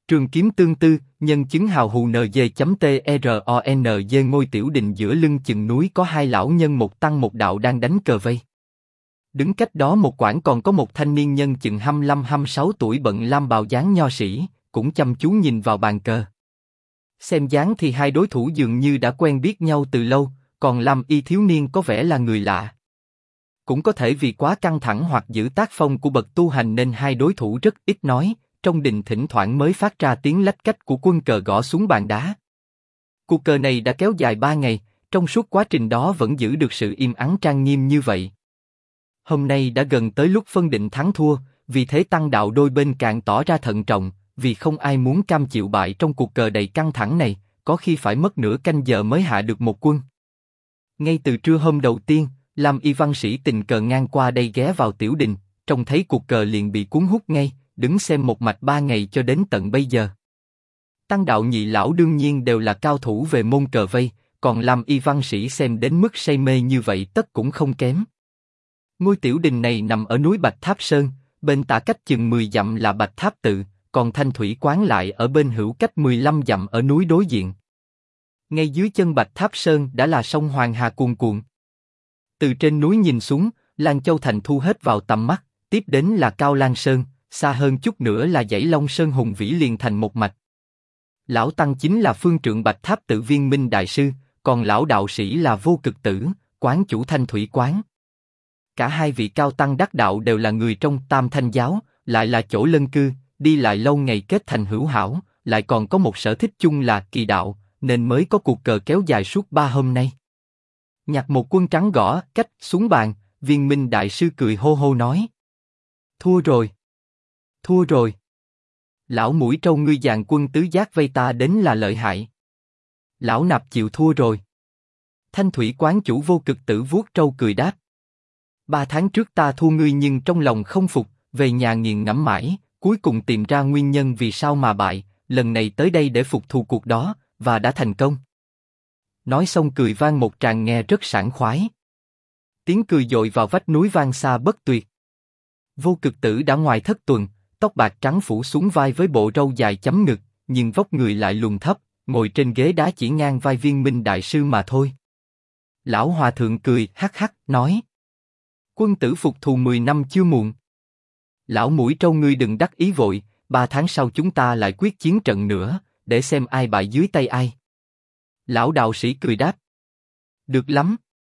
Trường kiếm tương tư, nhân chứng hào hù NG.TRONG. Ngôi tiểu đình giữa lưng chừng núi có hai lão nhân một tăng một đạo đang đánh cờ vây. Đứng cách đó một quãng còn có một thanh niên nhân chừng 25-26 tuổi bận lam bào dáng nho sĩ, cũng chăm chú nhìn vào bàn cờ. Xem dáng thì hai đối thủ dường như đã quen biết nhau từ lâu, còn lam y thiếu niên có vẻ là người lạ. Cũng có thể vì quá căng thẳng hoặc giữ tác phong của bậc tu hành nên hai đối thủ rất ít nói, trong đình thỉnh thoảng mới phát ra tiếng lách cách của quân cờ gõ xuống bàn đá. Cuộc cờ này đã kéo dài 3 ngày, trong suốt quá trình đó vẫn giữ được sự im ắng trang nghiêm như vậy. Hôm nay đã gần tới lúc phân định thắng thua, vì thế tăng đạo đôi bên càng tỏ ra thận trọng, vì không ai muốn cam chịu bại trong cuộc cờ đầy căng thẳng này, có khi phải mất nửa canh giờ mới hạ được một quân. Ngay từ trưa hôm đầu tiên, Lam y văn sĩ tình cờ ngang qua đây ghé vào tiểu đình, trông thấy cuộc cờ liền bị cuốn hút ngay, đứng xem một mạch 3 ngày cho đến tận bây giờ. Tăng đạo nhị lão đương nhiên đều là cao thủ về môn cờ vây, còn Lam y văn sĩ xem đến mức say mê như vậy tất cũng không kém. Ngôi tiểu đình này nằm ở núi Bạch Tháp Sơn, bên tả cách chừng 10 dặm là Bạch Tháp Tự, còn Thanh Thủy Quán lại ở bên hữu cách 15 dặm ở núi đối diện. Ngay dưới chân Bạch Tháp Sơn đã là sông Hoàng Hà cuồn cuộn. Từ trên núi nhìn xuống, Lan Châu Thành thu hết vào tầm mắt, tiếp đến là Cao Lan Sơn, xa hơn chút nữa là dãy Long Sơn hùng vĩ liền thành một mạch. Lão Tăng chính là phương trượng Bạch Tháp Tự Viên Minh Đại Sư, còn lão đạo sĩ là Vô Cực Tử, quán chủ Thanh Thủy Quán. Cả hai vị cao tăng đắc đạo đều là người trong Tam Thanh giáo, lại là chỗ lân cư, đi lại lâu ngày kết thành hữu hảo, lại còn có một sở thích chung là kỳ đạo, nên mới có cuộc cờ kéo dài suốt 3 hôm nay. Nhặt một quân trắng gõ cách xuống bàn, Viên Minh Đại Sư cười hô hô nói: thua rồi, thua rồi. Lão mũi trâu ngươi dàn quân tứ giác vây ta đến là lợi hại. Lão nạp chịu thua rồi. Thanh Thủy Quán chủ Vô Cực Tử vuốt trâu cười đáp: 3 tháng trước ta thua ngươi nhưng trong lòng không phục, về nhà nghiền ngẫm mãi, cuối cùng tìm ra nguyên nhân vì sao mà bại, lần này tới đây để phục thù cuộc đó, và đã thành công. Nói xong cười vang một tràng nghe rất sảng khoái. Tiếng cười dội vào vách núi vang xa bất tuyệt. Vô Cực Tử đã ngoài thất tuần, tóc bạc trắng phủ xuống vai với bộ râu dài chấm ngực, nhưng vóc người lại lùn thấp, ngồi trên ghế đá chỉ ngang vai Viên Minh Đại Sư mà thôi. Lão hòa thượng cười hắc hắc nói: quân tử phục thù 10 năm chưa muộn. Lão mũi trâu ngươi đừng đắc ý vội, 3 tháng sau chúng ta lại quyết chiến trận nữa, để xem ai bại dưới tay ai. Lão đạo sĩ cười đáp: được lắm.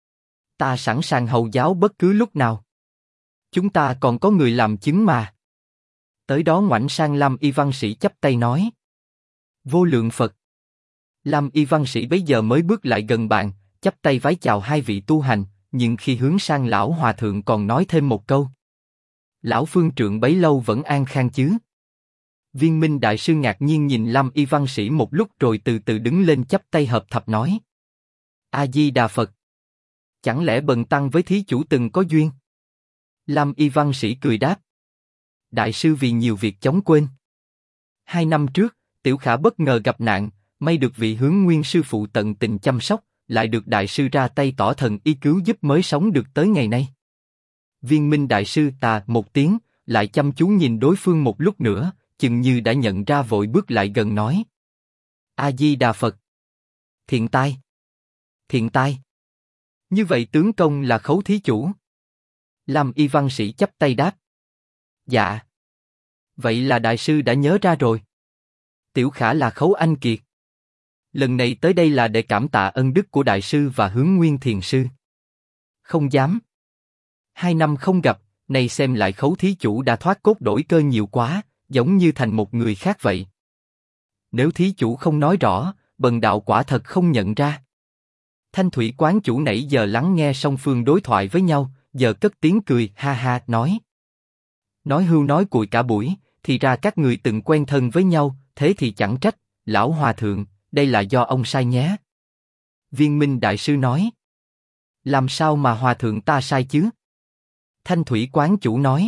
Ta sẵn sàng hầu giáo bất cứ lúc nào. Chúng ta còn có người làm chứng mà. Tới đó ngoảnh sang Lam y văn sĩ chắp tay nói: vô lượng Phật. Lam y văn sĩ bấy giờ mới bước lại gần bạn, chắp tay vái chào hai vị tu hành, nhưng khi hướng sang lão hòa thượng còn nói thêm một câu: lão phương trượng bấy lâu vẫn an khang chứ? Viên Minh Đại Sư ngạc nhiên nhìn Lam y văn sĩ một lúc rồi từ từ đứng lên chắp tay hợp thập nói: A Di Đà Phật. Chẳng lẽ bần tăng với thí chủ từng có duyên? Lam y văn sĩ cười đáp: Đại sư vì nhiều việc chóng quên. 2 năm trước, tiểu khả bất ngờ gặp nạn, may được vị Hướng Nguyên sư phụ tận tình chăm sóc, lại được đại sư ra tay tỏ thần y cứu giúp mới sống được tới ngày nay. Viên Minh Đại Sư tà một tiếng, lại chăm chú nhìn đối phương một lúc nữa, chừng như đã nhận ra vội bước lại gần nói: A Di Đà Phật. Thiện tai. Thiện tai. Như vậy tướng công là Khấu thí chủ? Lam y văn sĩ chắp tay đáp: dạ. Vậy là đại sư đã nhớ ra rồi. Tiểu khả là Khấu anh kiệt. Lần này tới đây là để cảm tạ ân đức của đại sư và Hướng Nguyên thiền sư. Không dám. 2 năm không gặp, nay xem lại Khấu thí chủ đã thoát cốt đổi cơ nhiều quá, giống như thành một người khác vậy. Nếu thí chủ không nói rõ, bần đạo quả thật không nhận ra. Thanh Thủy Quán chủ nãy giờ lắng nghe song phương đối thoại với nhau, giờ cất tiếng cười ha ha nói: nói hưu nói cùi cả buổi, thì ra các người từng quen thân với nhau, thế thì chẳng trách, lão hòa thượng, đây là do ông sai nhé. Viên Minh Đại Sư nói: làm sao mà hòa thượng ta sai chứ? Thanh Thủy Quán chủ nói: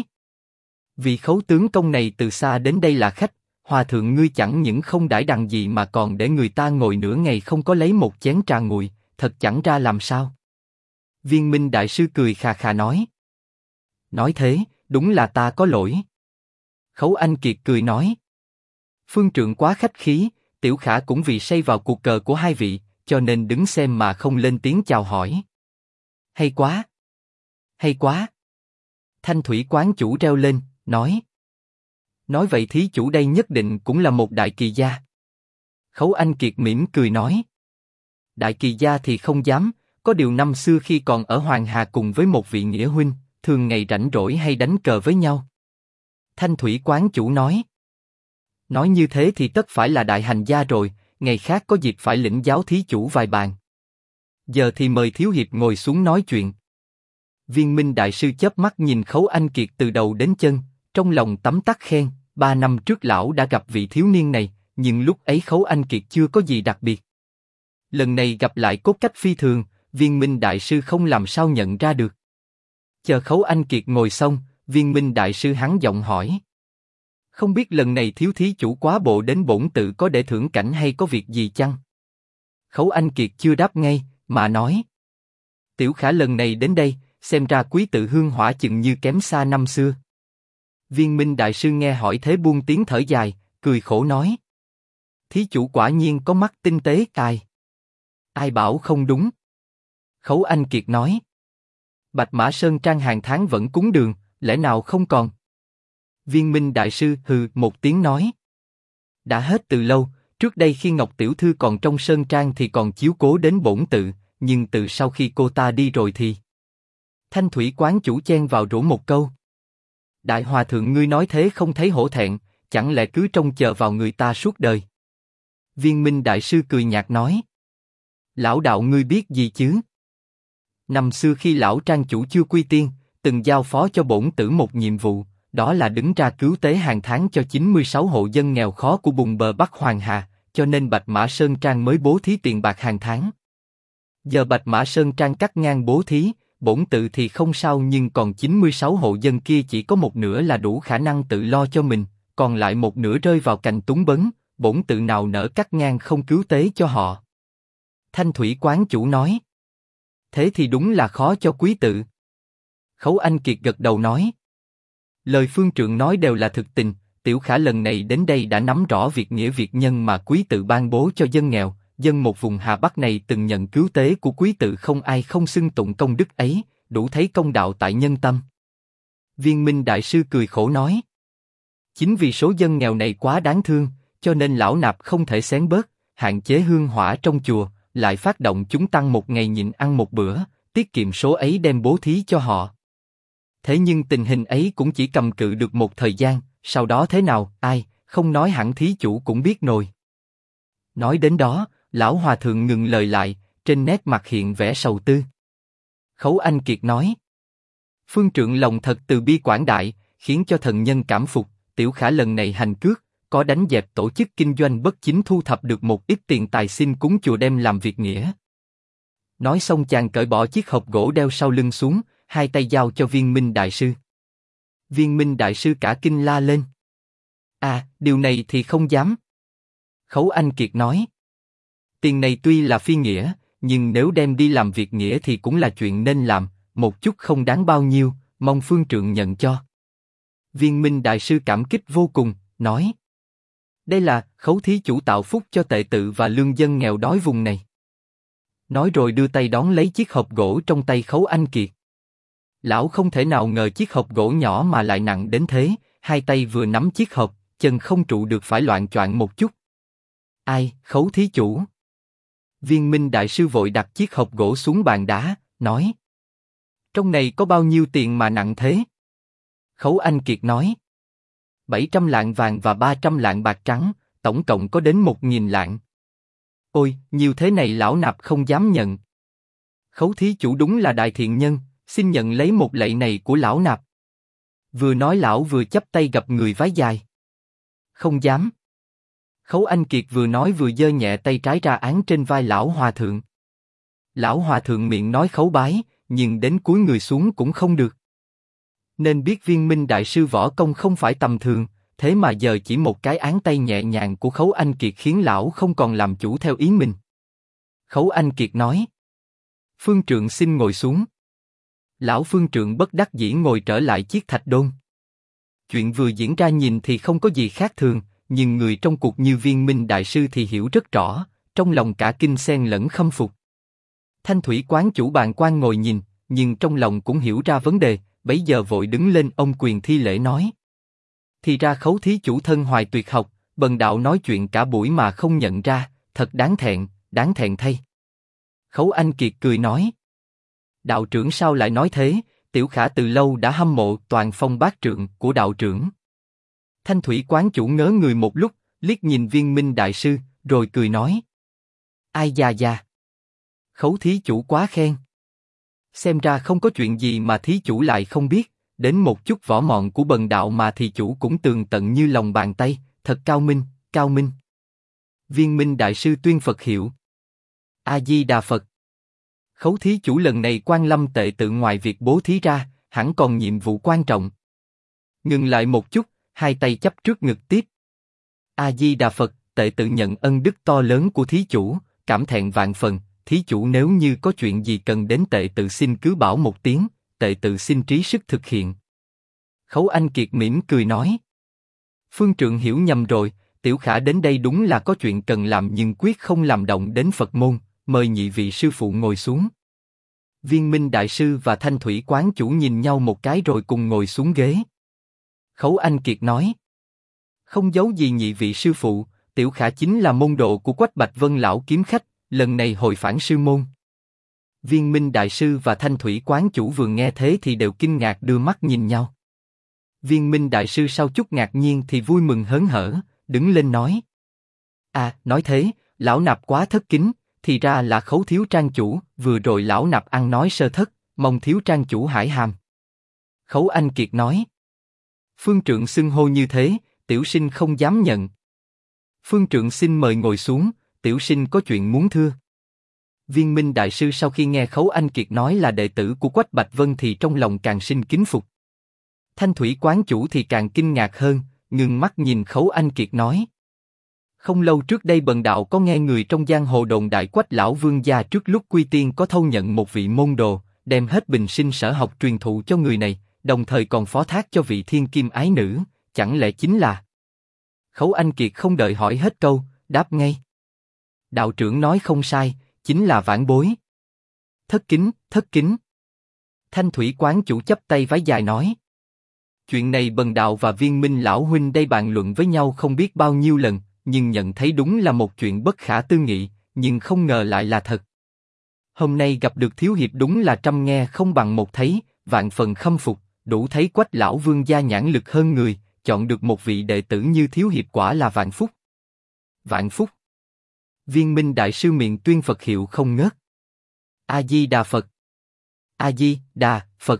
vì Khấu tướng công này từ xa đến đây là khách, hòa thượng ngươi chẳng những không đãi đằng gì mà còn để người ta ngồi nửa ngày không có lấy một chén trà nguội, thật chẳng ra làm sao. Viên Minh Đại Sư cười khà khà nói: nói thế, đúng là ta có lỗi. Khấu Anh Kiệt cười nói: Phương Trượng quá khách khí, Tiểu Khả cũng vì say vào cuộc cờ của hai vị, cho nên đứng xem mà không lên tiếng chào hỏi. Hay quá! Hay quá! Thanh thủy quán chủ reo lên, nói. Nói vậy thí chủ đây nhất định cũng là một đại kỳ gia. Khấu Anh Kiệt mỉm cười nói. Đại kỳ gia thì không dám, có điều năm xưa khi còn ở Hoàng Hà cùng với một vị nghĩa huynh, thường ngày rảnh rỗi hay đánh cờ với nhau. Thanh thủy quán chủ nói. Nói như thế thì tất phải là đại hành gia rồi, ngày khác có dịp phải lĩnh giáo thí chủ vài bàn. Giờ thì mời thiếu hiệp ngồi xuống nói chuyện. Viên Minh đại sư chớp mắt nhìn Khấu Anh Kiệt từ đầu đến chân, trong lòng tấm tắc khen, 3 năm trước lão đã gặp vị thiếu niên này, nhưng lúc ấy Khấu Anh Kiệt chưa có gì đặc biệt. Lần này gặp lại cốt cách phi thường, Viên Minh đại sư không làm sao nhận ra được. Chờ Khấu Anh Kiệt ngồi xong, Viên Minh đại sư hắn giọng hỏi. Không biết lần này thiếu thí chủ quá bộ đến bổn tự có để thưởng cảnh hay có việc gì chăng? Khấu Anh Kiệt chưa đáp ngay, mà nói. Tiểu Khả lần này đến đây, xem ra quý tự hương hỏa chừng như kém xa năm xưa. Viên Minh đại sư nghe hỏi thế buông tiếng thở dài, cười khổ nói. Thí chủ quả nhiên có mắt tinh tế, ai bảo không đúng? Khấu Anh Kiệt nói. Bạch Mã Sơn Trang hàng tháng vẫn cúng đường, lẽ nào không còn? Viên Minh đại sư hừ một tiếng nói. Đã hết từ lâu, trước đây khi Ngọc Tiểu Thư còn trong Sơn Trang thì còn chiếu cố đến bổn tự, nhưng từ sau khi cô ta đi rồi thì... Thanh thủy quán chủ chen vào rủ một câu. Đại hòa thượng ngươi nói thế không thấy hổ thẹn, chẳng lẽ cứ trông chờ vào người ta suốt đời? Viên Minh đại sư cười nhạt nói. Lão đạo ngươi biết gì chứ? Năm xưa khi lão trang chủ chưa quy tiên, từng giao phó cho bổn tử một nhiệm vụ, đó là đứng ra cứu tế hàng tháng cho 96 hộ dân nghèo khó của vùng bờ Bắc Hoàng Hà, cho nên Bạch Mã Sơn Trang mới bố thí tiền bạc hàng tháng. Giờ Bạch Mã Sơn Trang cắt ngang bố thí, bổn tự thì không sao, nhưng còn 96 hộ dân kia chỉ có một nửa là đủ khả năng tự lo cho mình, còn lại một nửa rơi vào cảnh túng bấn, bổn tự nào nỡ cắt ngang không cứu tế cho họ. Thanh thủy quán chủ nói. Thế thì đúng là khó cho quý tự. Khấu Anh Kiệt gật đầu nói. Lời Phương Trượng nói đều là thực tình, Tiểu Khả lần này đến đây đã nắm rõ việc nghĩa việc nhân mà quý tự ban bố cho dân nghèo, dân một vùng Hà Bắc này từng nhận cứu tế của quý tự không ai không xưng tụng công đức ấy, đủ thấy công đạo tại nhân tâm. Viên Minh đại sư cười khổ nói. Chính vì số dân nghèo này quá đáng thương, cho nên lão nạp không thể xén bớt, hạn chế hương hỏa trong chùa, lại phát động chúng tăng một ngày nhịn ăn một bữa, tiết kiệm số ấy đem bố thí cho họ. Thế nhưng tình hình ấy cũng chỉ cầm cự được một thời gian, sau đó thế nào, ai, không nói hẳn thí chủ cũng biết rồi. Nói đến đó, lão hòa thượng ngừng lời lại, trên nét mặt hiện vẻ sầu tư. Khấu Anh Kiệt nói. Phương Trượng lòng thật từ bi quảng đại, khiến cho thần nhân cảm phục, Tiểu Khả lần này hành cước, có đánh dẹp tổ chức kinh doanh bất chính thu thập được một ít tiền tài xin cúng chùa đem làm việc nghĩa. Nói xong chàng cởi bỏ chiếc hộp gỗ đeo sau lưng xuống, hai tay giao cho Viên Minh đại sư. Viên Minh đại sư cả kinh la lên. Điều này thì không dám. Khấu Anh Kiệt nói. Tiền này tuy là phi nghĩa, nhưng nếu đem đi làm việc nghĩa thì cũng là chuyện nên làm, một chút không đáng bao nhiêu, mong Phương Trượng nhận cho. Viên Minh đại sư cảm kích vô cùng, nói. Đây là Khấu thí chủ tạo phúc cho tệ tự và lương dân nghèo đói vùng này. Nói rồi đưa tay đón lấy chiếc hộp gỗ trong tay Khấu Anh Kiệt. Lão không thể nào ngờ chiếc hộp gỗ nhỏ mà lại nặng đến thế, hai tay vừa nắm chiếc hộp, chân không trụ được phải loạng choạng một chút. Ai, Khấu thí chủ? Viên Minh đại sư vội đặt chiếc hộp gỗ xuống bàn đá, nói. Trong này có bao nhiêu tiền mà nặng thế? Khấu Anh Kiệt nói. 700 lạng vàng và 300 lạng bạc trắng, tổng cộng có đến 1000 lạng. Ôi, nhiều thế này lão nạp không dám nhận. Khấu thí chủ đúng là đại thiện nhân, xin nhận lấy một lạy này của lão nạp. Vừa nói lão vừa chắp tay gặp người vái dài. Không dám. Khấu Anh Kiệt vừa nói vừa giơ nhẹ tay trái ra án trên vai lão hòa thượng. Lão hòa thượng miệng nói khấu bái, nhưng đến cúi người xuống cũng không được. Nên biết Viên Minh đại sư võ công không phải tầm thường, thế mà giờ chỉ một cái án tay nhẹ nhàng của Khấu Anh Kiệt khiến lão không còn làm chủ theo ý mình. Khấu Anh Kiệt nói. Phương Trượng xin ngồi xuống. Lão Phương Trượng bất đắc dĩ ngồi trở lại chiếc thạch đôn. Chuyện vừa diễn ra nhìn thì không có gì khác thường, nhưng người trong cuộc như Viên Minh đại sư thì hiểu rất rõ, trong lòng cả kinh xen lẫn khâm phục. Thanh thủy quán chủ bàng quan ngồi nhìn, nhưng trong lòng cũng hiểu ra vấn đề, bấy giờ vội đứng lên ôm quyền thi lễ nói. Thì ra Khấu thí chủ thân hoài tuyệt học, bần đạo nói chuyện cả buổi mà không nhận ra, thật đáng thẹn thay. Khấu Anh Kiệt cười nói. Đạo trưởng sao lại nói thế, tiểu khả từ lâu đã hâm mộ toàn phong bát trượng của đạo trưởng. Thanh thủy quán chủ ngớ người một lúc, liếc nhìn Viên Minh đại sư, rồi cười nói. Ai da. Khấu thí chủ quá khen. Xem ra không có chuyện gì mà thí chủ lại không biết, đến một chút võ mọn của bần đạo mà thí chủ cũng tường tận như lòng bàn tay, thật cao minh. Viên Minh đại sư tuyên Phật hiệu. A Di Đà Phật. Khấu thí chủ lần này quan lâm tệ tự ngoài việc bố thí ra, hẳn còn nhiệm vụ quan trọng. Ngừng lại một chút, hai tay chắp trước ngực tiếp. A Di Đà Phật, tệ tự nhận ân đức to lớn của thí chủ, cảm thẹn vạn phần. Thí chủ nếu như có chuyện gì cần đến tệ tự xin cứ bảo một tiếng, tệ tự xin trí sức thực hiện. Khấu Anh Kiệt mỉm cười nói. Phương trượng hiểu nhầm rồi, tiểu khả đến đây đúng là có chuyện cần làm nhưng quyết không làm động đến Phật môn, mời nhị vị sư phụ ngồi xuống. Viên Minh đại sư và Thanh thủy quán chủ nhìn nhau một cái rồi cùng ngồi xuống ghế. Khấu Anh Kiệt nói. Không giấu gì nhị vị sư phụ, tiểu khả chính là môn đồ của Quách Bạch Vân lão kiếm khách, lần này hồi phản sư môn. Viên Minh đại sư và Thanh thủy quán chủ vừa nghe thế thì đều kinh ngạc đưa mắt nhìn nhau. Viên Minh đại sư sau chút ngạc nhiên thì vui mừng hớn hở, đứng lên nói. Nói thế, lão nạp quá thất kính, thì ra là Khấu thiếu trang chủ, vừa rồi lão nạp ăn nói sơ thất, mong thiếu trang chủ hải hàm. Khấu Anh Kiệt nói. Phương trượng xưng hô như thế, tiểu sinh không dám nhận. Phương trượng xin mời ngồi xuống, tiểu sinh có chuyện muốn thưa. Viên Minh đại sư sau khi nghe Khấu Anh Kiệt nói là đệ tử của Quách Bạch Vân thì trong lòng càng sinh kính phục. Thanh thủy quán chủ thì càng kinh ngạc hơn, ngừng mắt nhìn Khấu Anh Kiệt nói. Không lâu trước đây bần đạo có nghe người trong giang hồ đồn đại Quách lão vương gia trước lúc quy tiên có thâu nhận một vị môn đồ, đem hết bình sinh sở học truyền thụ cho người này, đồng thời còn phó thác cho vị thiên kim ái nữ, chẳng lẽ chính là... Khấu Anh Kiệt không đợi hỏi hết câu, đáp ngay. Đạo trưởng nói không sai, chính là vãn bối. Thất kính. Thanh thủy quán chủ chắp tay vái dài nói. Chuyện này bần đạo và Viên Minh lão huynh đây bàn luận với nhau không biết bao nhiêu lần, nhưng nhận thấy đúng là một chuyện bất khả tư nghị, nhưng không ngờ lại là thật. Hôm nay gặp được thiếu hiệp đúng là trăm nghe không bằng một thấy, vạn phần khâm phục, đủ thấy Quách lão vương gia nhãn lực hơn người, chọn được một vị đệ tử như thiếu hiệp quả là vạn phúc. Vạn phúc. Viên Minh đại sư miệng tuyên Phật hiệu không ngớt. A Di Đà Phật. A Di Đà Phật.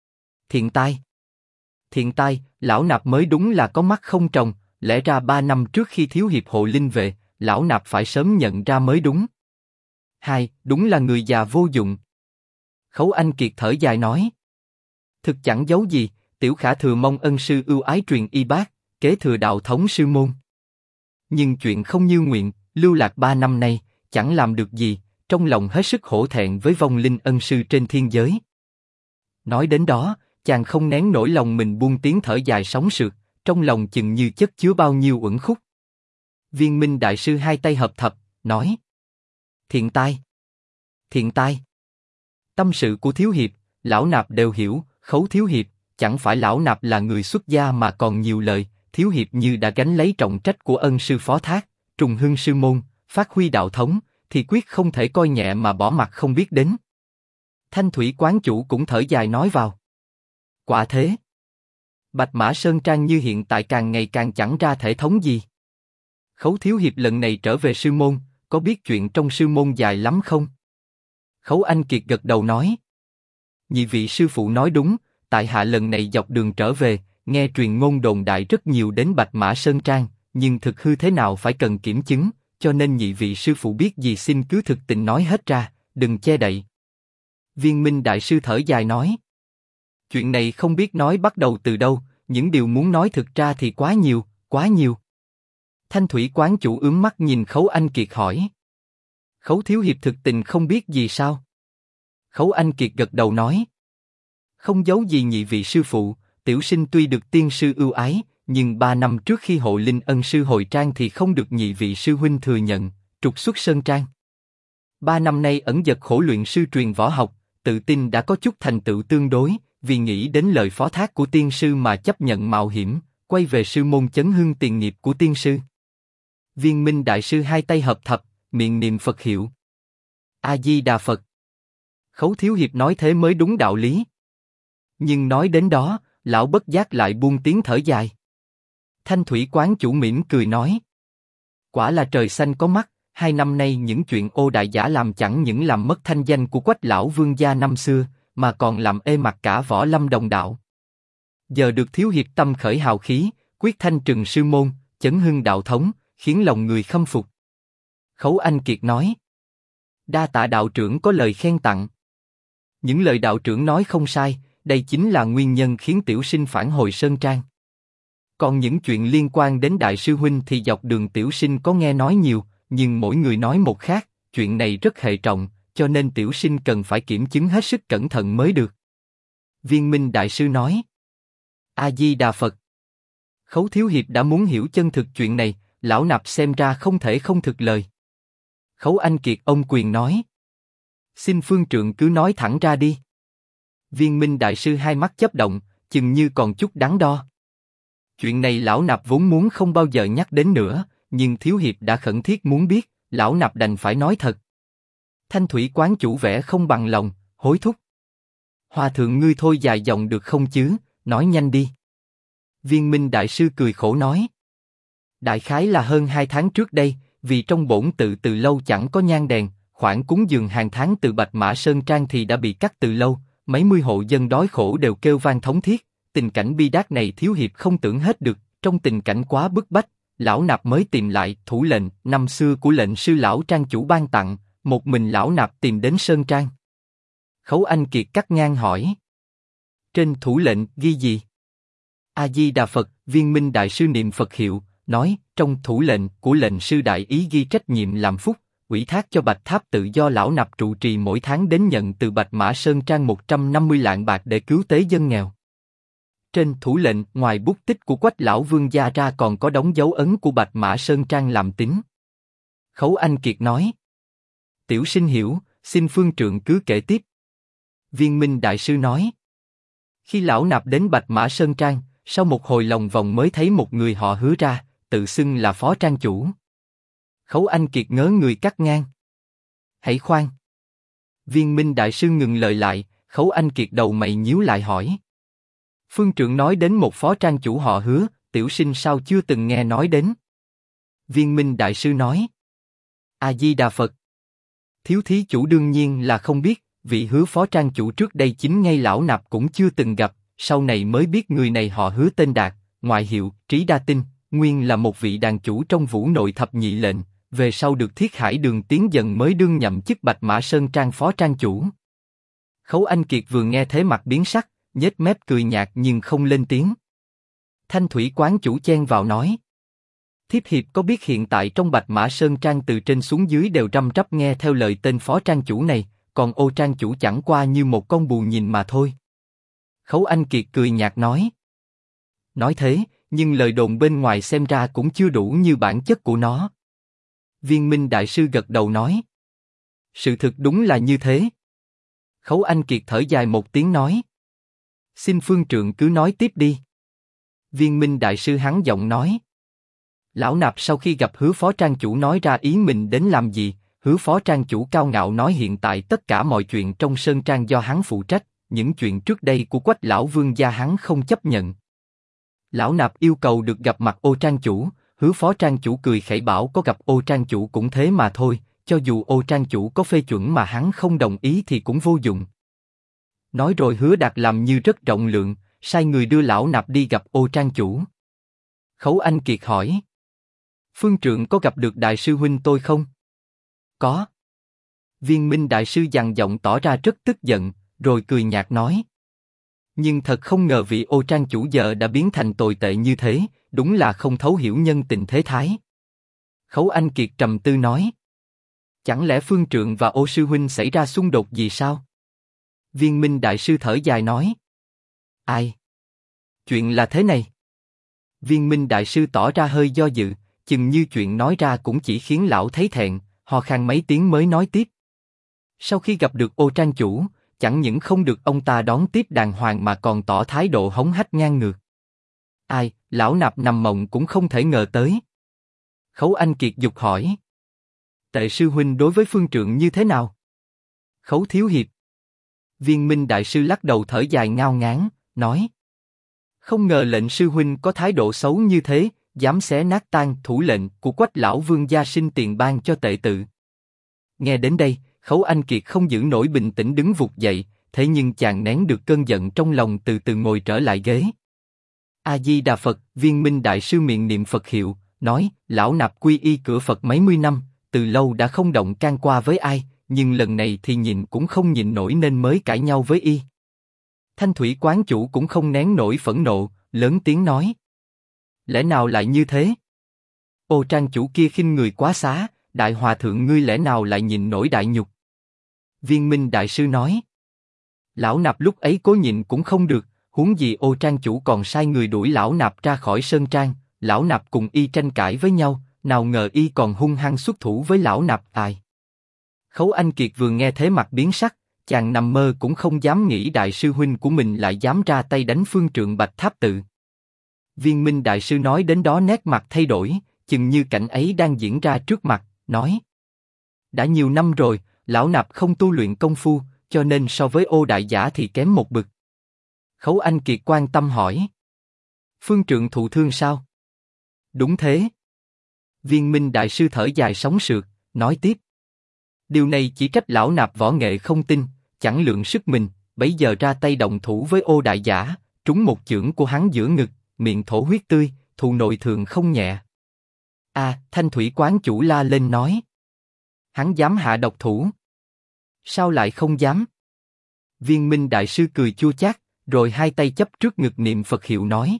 Thiện tai, lão nạp mới đúng là có mắt không tròng, lẽ ra 3 năm trước khi thiếu hiệp hộ linh về, lão nạp phải sớm nhận ra mới đúng. Đúng là người già vô dụng. Khấu Anh Kiệt thở dài nói. Thực chẳng giấu gì, tiểu khả thừa mong ân sư ưu ái truyền y bác, kế thừa đạo thống sư môn. Nhưng chuyện không như nguyện, lưu lạc 3 năm nay, chẳng làm được gì, trong lòng hết sức hổ thẹn với vong linh ân sư trên thiên giới. Nói đến đó, chàng không nén nổi lòng mình buông tiếng thở dài sóng sượt, trong lòng chừng như chất chứa bao nhiêu uẩn khúc. Viên Minh đại sư hai tay hợp thập, nói. Thiện tai. Tâm sự của thiếu hiệp, lão nạp đều hiểu, Khấu thiếu hiệp, chẳng phải lão nạp là người xuất gia mà còn nhiều lời, thiếu hiệp như đã gánh lấy trọng trách của ân sư phó thác, trùng hưng sư môn, phát huy đạo thống, thì quyết không thể coi nhẹ mà bỏ mặt không biết đến. Thanh thủy quán chủ cũng thở dài nói vào. Quả thế. Bạch Mã Sơn Trang như hiện tại càng ngày càng chẳng ra thể thống gì. Khấu thiếu hiệp lần này trở về sư môn, có biết chuyện trong sư môn dài lắm không? Khấu Anh Kiệt gật đầu nói. Nhị vị sư phụ nói đúng, tại hạ lần này dọc đường trở về, nghe truyền ngôn đồn đại rất nhiều đến Bạch Mã Sơn Trang, nhưng thực hư thế nào phải cần kiểm chứng, cho nên nhị vị sư phụ biết gì xin cứ thực tình nói hết ra, đừng che đậy. Viên Minh đại sư thở dài nói. Chuyện này không biết nói bắt đầu từ đâu, những điều muốn nói thực ra thì quá nhiều. Thanh thủy quán chủ ướm mắt nhìn Khấu Anh Kiệt hỏi. Khấu thiếu hiệp thực tình không biết gì sao? Khấu Anh Kiệt gật đầu nói. Không giấu gì nhị vị sư phụ, tiểu sinh tuy được tiên sư ưu ái, nhưng 3 năm trước khi hộ linh ân sư hồi trang thì không được nhị vị sư huynh thừa nhận, trục xuất sơn trang. 3 năm nay ẩn dật khổ luyện sư truyền võ học, tự tin đã có chút thành tựu tương đối, vì nghĩ đến lời phó thác của tiên sư mà chấp nhận mạo hiểm, quay về sư môn chấn hưng tiền nghiệp của tiên sư. Viên Minh đại sư hai tay hợp thập, miệng niệm Phật hiệu. A Di Đà Phật. Khấu Thiếu Hiệp nói thế mới đúng đạo lý. Nhưng nói đến đó, lão bất giác lại buông tiếng thở dài. Thanh Thủy quán chủ mỉm cười nói: quả là trời xanh có mắt, 2 năm nay những chuyện ô đại giả làm chẳng những làm mất thanh danh của Quách lão vương gia năm xưa, mà còn làm ê mặt cả võ lâm đồng đạo. Giờ được Thiếu Hiệp tâm khởi hào khí, quyết thanh trừng sư môn, chấn hưng đạo thống, khiến lòng người khâm phục. Khấu Anh Kiệt nói: đa tạ đạo trưởng có lời khen tặng. Những lời đạo trưởng nói không sai, đây chính là nguyên nhân khiến tiểu sinh phản hồi sơn trang. Còn những chuyện liên quan đến đại sư huynh thì dọc đường tiểu sinh có nghe nói nhiều, nhưng mỗi người nói một khác, chuyện này rất hệ trọng, cho nên tiểu sinh cần phải kiểm chứng hết sức cẩn thận mới được. Viên Minh đại sư nói: A Di Đà Phật. Khấu Thiếu Hiệp đã muốn hiểu chân thực chuyện này, lão nạp xem ra không thể không thực lời. Khấu Anh Kiệt ông quyền nói: xin phương trượng cứ nói thẳng ra đi. Viên Minh đại sư hai mắt chớp động, chừng như còn chút đắn đo. Chuyện này lão nạp vốn muốn không bao giờ nhắc đến nữa, nhưng Thiếu Hiệp đã khẩn thiết muốn biết, lão nạp đành phải nói thật. Thanh Thủy quán chủ vẻ không bằng lòng, hối thúc: Hòa thượng ngươi thôi dài dòng được không chứ, nói nhanh đi. Viên Minh đại sư cười khổ nói: đại khái là hơn 2 tháng trước đây, vì trong bổn tự từ lâu chẳng có nhang đèn, khoản cúng dường hàng tháng từ Bạch Mã Sơn Trang thì đã bị cắt từ lâu, mấy mươi hộ dân đói khổ đều kêu vang thống thiết. Tình cảnh bi đát này Thiếu Hiệp không tưởng hết được, trong tình cảnh quá bức bách, lão nạp mới tìm lại thủ lệnh năm xưa của lệnh sư lão trang chủ ban tặng, một mình lão nạp tìm đến Sơn Trang. Khấu Anh Kiệt cắt ngang hỏi: trên thủ lệnh ghi gì? A Di Đà Phật. Viên Minh đại sư niệm Phật hiệu, nói: trong thủ lệnh của lệnh sư đại ý ghi trách nhiệm làm phúc, ủy thác cho Bạch Tháp tự do lão nạp trụ trì mỗi tháng đến nhận từ Bạch Mã Sơn Trang 150 lạng bạc để cứu tế dân nghèo. Trên thủ lệnh, ngoài bút tích của Quách lão vương gia ra còn có đóng dấu ấn của Bạch Mã Sơn Trang làm tín. Khấu Anh Kiệt nói: tiểu sinh hiểu, xin phương trượng cứ kể tiếp. Viên Minh đại sư nói: khi lão nạp đến Bạch Mã Sơn Trang, sau một hồi lòng vòng mới thấy một người họ Hứa ra, tự xưng là phó trang chủ. Khấu Anh Kiệt ngớ người cắt ngang: hãy khoan. Viên Minh đại sư ngừng lời lại, Khấu Anh Kiệt đầu mày nhíu lại hỏi: phương trượng nói đến một phó trang chủ họ Hứa, tiểu sinh sao chưa từng nghe nói đến? Viên Minh đại sư nói: A Di Đà Phật. Thiếu thí chủ đương nhiên là không biết, vị Hứa phó trang chủ trước đây chính ngay lão nạp cũng chưa từng gặp, sau này mới biết người này họ Hứa tên Đạt, ngoại hiệu Trí Đa Tinh, nguyên là một vị đàn chủ trong Vũ Nội thập nhị lệnh, về sau được Thiết Hải Đường tiến dần mới đương nhậm chức Bạch Mã Sơn Trang phó trang chủ. Khấu Anh Kiệt vừa nghe thế mặt biến sắc, nhếch mép cười nhạt nhưng không lên tiếng. Thanh Thủy quán chủ chen vào nói: thiếp hiệp có biết hiện tại trong Bạch Mã Sơn Trang từ trên xuống dưới đều răm rắp nghe theo lời tên phó trang chủ này, còn ô trang chủ chẳng qua như một con bù nhìn mà thôi. Khấu Anh Kiệt cười nhạt nói: nói thế, nhưng lời đồn bên ngoài xem ra cũng chưa đủ như bản chất của nó. Viên Minh đại sư gật đầu nói: sự thực đúng là như thế. Khấu Anh Kiệt thở dài một tiếng nói: xin phương trượng cứ nói tiếp đi. Viên Minh đại sư hắn giọng nói: lão nạp sau khi gặp Hứa phó trang chủ nói ra ý mình đến làm gì, Hứa phó trang chủ cao ngạo nói hiện tại tất cả mọi chuyện trong Sơn Trang do hắn phụ trách, những chuyện trước đây của Quách lão vương gia hắn không chấp nhận. Lão nạp yêu cầu được gặp mặt ô trang chủ, Hứa phó trang chủ cười khẩy bảo có gặp ô trang chủ cũng thế mà thôi, cho dù ô trang chủ có phê chuẩn mà hắn không đồng ý thì cũng vô dụng. Nói rồi Hứa Đạt làm như rất rộng lượng, sai người đưa lão nạp đi gặp ô trang chủ. Khấu Anh Kiệt hỏi: phương trượng có gặp được đại sư huynh tôi không? Có. Viên Minh đại sư dằn giọng tỏ ra rất tức giận, rồi cười nhạt nói: nhưng thật không ngờ vị ô trang chủ giờ đã biến thành tồi tệ như thế, đúng là không thấu hiểu nhân tình thế thái. Khấu Anh Kiệt trầm tư nói: chẳng lẽ phương trượng và ô sư huynh xảy ra xung đột gì sao? Viên Minh đại sư thở dài nói: ai? Chuyện là thế này. Viên Minh đại sư tỏ ra hơi do dự, chừng như chuyện nói ra cũng chỉ khiến lão thấy thẹn, ho khan mấy tiếng mới nói tiếp. Sau khi gặp được Ô Trang chủ, chẳng những không được ông ta đón tiếp đàng hoàng mà còn tỏ thái độ hống hách ngang ngược. Ai, lão nạp nằm mộng cũng không thể ngờ tới. Khấu Anh Kiệt dục hỏi. Tệ sư huynh đối với Phương Trượng như thế nào? Khấu thiếu hiệp. Viên Minh đại sư lắc đầu thở dài ngao ngán, nói. Không ngờ lệnh sư huynh có thái độ xấu như thế, dám xé nát tang thủ lệnh của Quách lão vương gia sinh tiền ban cho tệ tự. Nghe đến đây, Khấu Anh Kiệt không giữ nổi bình tĩnh đứng vụt dậy, thế nhưng chàng nén được cơn giận trong lòng từ từ ngồi trở lại ghế. A Di Đà Phật, Viên Minh đại sư miệng niệm Phật hiệu, nói: lão nạp quy y cửa Phật mấy mươi năm, từ lâu đã không động can qua với ai, nhưng lần này thì nhịn cũng không nhịn nổi nên mới cãi nhau với y. Thanh Thủy quán chủ cũng không nén nổi phẫn nộ, lớn tiếng nói: lẽ nào lại như thế? Ô Trang chủ kia khinh người quá xá, đại hòa thượng ngươi lẽ nào lại nhịn nổi đại nhục? Viên Minh đại sư nói: lão nạp lúc ấy cố nhịn cũng không được, huống gì Ô Trang chủ còn sai người đuổi lão nạp ra khỏi sơn trang, lão nạp cùng y tranh cãi với nhau, nào ngờ y còn hung hăng xuất thủ với lão nạp. Ai? Khấu Anh Kiệt vừa nghe thế mặt biến sắc, chàng nằm mơ cũng không dám nghĩ đại sư huynh của mình lại dám ra tay đánh Phương Trượng Bạch Tháp Tự. Viên Minh đại sư nói đến đó nét mặt thay đổi, chừng như cảnh ấy đang diễn ra trước mặt, nói: đã nhiều năm rồi, lão nạp không tu luyện công phu, cho nên so với Ô đại giả thì kém một bậc. Khấu Anh Kiệt quan tâm hỏi: Phương Trượng thụ thương sao? Đúng thế. Viên Minh đại sư thở dài sóng sượt, nói tiếp: điều này chỉ trách lão nạp võ nghệ không tinh, chẳng lượng sức mình, bấy giờ ra tay động thủ với Ô đại giả, trúng một chưởng của hắn giữa ngực, miệng thổ huyết tươi, thụ nội thường không nhẹ. Thanh Thủy quán chủ la lên nói: hắn dám hạ độc thủ? Sao lại không dám? Viên Minh đại sư cười chua chát, rồi hai tay chấp trước ngực niệm Phật hiệu nói: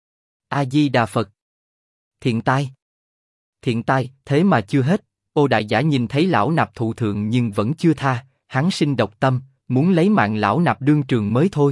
A Di Đà Phật. Thiện tai. Thiện tai, thế mà chưa hết. Ô đại giả nhìn thấy lão nạp thụ thượng nhưng vẫn chưa tha, hắn sinh độc tâm, muốn lấy mạng lão nạp đương trường mới thôi.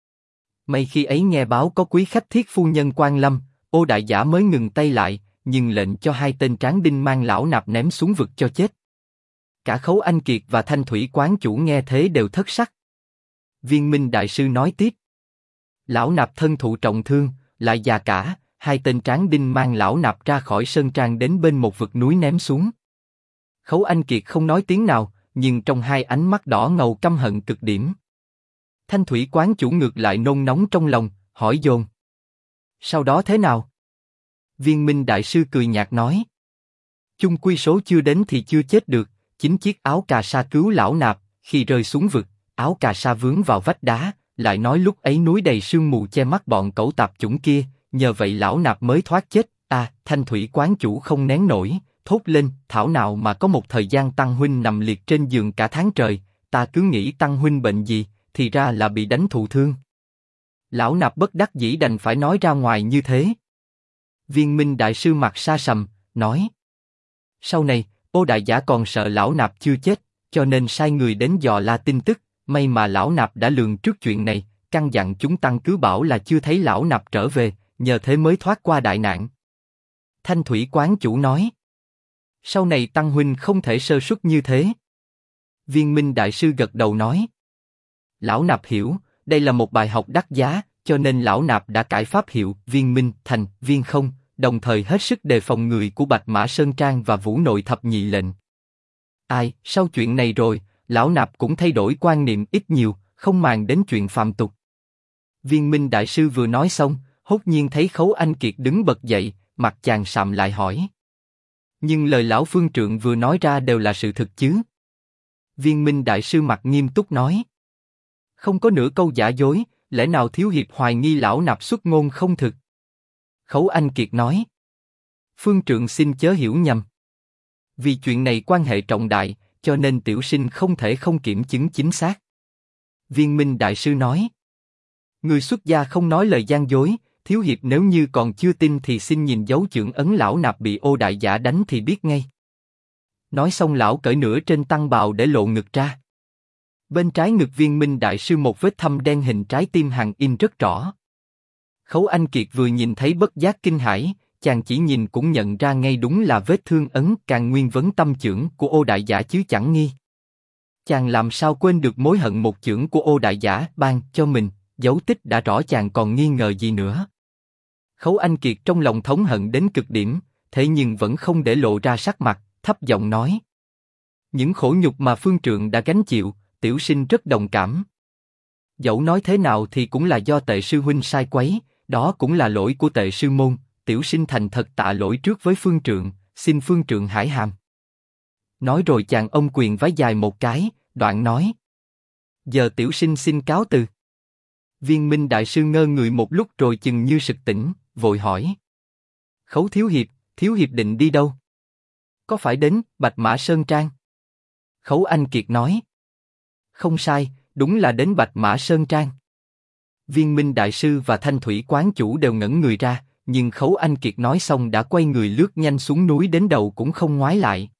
May khi ấy nghe báo có quý khách thiết phu nhân quan lâm, Ô đại giả mới ngừng tay lại, nhưng lệnh cho hai tên tráng đinh mang lão nạp ném xuống vực cho chết. Cả Khấu Anh Kiệt và Thanh Thủy quán chủ nghe thế đều thất sắc. Viên Minh đại sư nói tiếp: lão nạp thân thụ trọng thương, lại già cả, hai tên tráng đinh mang lão nạp ra khỏi sơn trang đến bên một vực núi ném xuống. Khấu Anh Kiệt không nói tiếng nào, nhưng trong hai ánh mắt đỏ ngầu căm hận cực điểm. Thanh Thủy quán chủ ngược lại nôn nóng trong lòng, hỏi dồn: sau đó thế nào? Viên Minh đại sư cười nhạt nói: chung quy số chưa đến thì chưa chết được, chính chiếc áo cà sa cứu lão nạp, khi rơi xuống vực, áo cà sa vướng vào vách đá, lại nói lúc ấy núi đầy sương mù che mắt bọn cẩu tạp chủng kia, nhờ vậy lão nạp mới thoát chết. Thanh Thủy quán chủ không nén nổi, thốt lên: thảo nào mà có một thời gian Tăng huynh nằm liệt trên giường cả tháng trời, ta cứ nghĩ Tăng huynh bệnh gì, thì ra là bị đánh thụ thương. Lão nạp bất đắc dĩ đành phải nói ra ngoài như thế. Viên Minh đại sư mặt sa sầm, nói: sau này, Ô đại giả còn sợ lão nạp chưa chết, cho nên sai người đến dò la tin tức, may mà lão nạp đã lường trước chuyện này, căn dặn chúng tăng cứ bảo là chưa thấy lão nạp trở về, nhờ thế mới thoát qua đại nạn. Thanh Thủy quán chủ nói: sau này Tăng huynh không thể sơ suất như thế. Viên Minh đại sư gật đầu nói: lão nạp hiểu, đây là một bài học đắt giá, cho nên lão nạp đã cải pháp hiệu Viên Minh thành Viên Không, đồng thời hết sức đề phòng người của Bạch Mã Sơn Trang và Vũ Nội Thập Nhị lệnh. Sau chuyện này rồi, lão nạp cũng thay đổi quan niệm ít nhiều, không màng đến chuyện phàm tục. Viên Minh đại sư vừa nói xong, hốt nhiên thấy Khấu Anh Kiệt đứng bật dậy, mặt chàng sạm lại hỏi: nhưng lời lão Phương Trượng vừa nói ra đều là sự thực chứ? Viên Minh đại sư mặt nghiêm túc nói: không có nửa câu giả dối, lẽ nào thiếu hiệp hoài nghi lão nạp xuất ngôn không thực? Khấu Anh Kiệt nói: Phương Trượng xin chớ hiểu nhầm. Vì chuyện này quan hệ trọng đại, cho nên tiểu sinh không thể không kiểm chứng chính xác. Viên Minh đại sư nói: người xuất gia không nói lời gian dối, thiếu hiệp nếu như còn chưa tin thì xin nhìn dấu chưởng ấn lão nạp bị Ô đại giả đánh thì biết ngay. Nói xong lão cởi nửa trên tăng bào để lộ ngực ra. Bên trái ngực Viên Minh đại sư một vết thâm đen hình trái tim hằn in rất rõ. Khấu Anh Kiệt vừa nhìn thấy bất giác kinh hãi, chàng chỉ nhìn cũng nhận ra ngay đúng là vết thương ấn Càn Nguyên Vấn Tâm chưởng của Ô Đại Giả chứ chẳng nghi. Chàng làm sao quên được mối hận một chưởng của Ô Đại Giả ban cho mình, dấu tích đã rõ, chàng còn nghi ngờ gì nữa. Khấu Anh Kiệt trong lòng thống hận đến cực điểm, thế nhưng vẫn không để lộ ra sắc mặt, thấp giọng nói: những khổ nhục mà Phương Trượng đã gánh chịu, tiểu sinh rất đồng cảm. Dẫu nói thế nào thì cũng là do Tệ sư huynh sai quấy, đó cũng là lỗi của Tệ sư môn, tiểu sinh thành thật tạ lỗi trước với Phương Trượng, xin Phương Trượng hải hàm. Nói rồi chàng ôm quyền vái dài một cái, đoạn nói: giờ tiểu sinh xin cáo từ. Viên Minh đại sư ngơ người một lúc rồi chừng như sực tỉnh, vội hỏi: Khấu thiếu hiệp định đi đâu? Có phải đến Bạch Mã Sơn Trang? Khấu Anh Kiệt nói: không sai, đúng là đến Bạch Mã Sơn Trang. Viên Minh đại sư và Thanh Thủy quán chủ đều ngẩn người ra, nhưng Khấu Anh Kiệt nói xong đã quay người lướt nhanh xuống núi, đến đầu cũng không ngoái lại.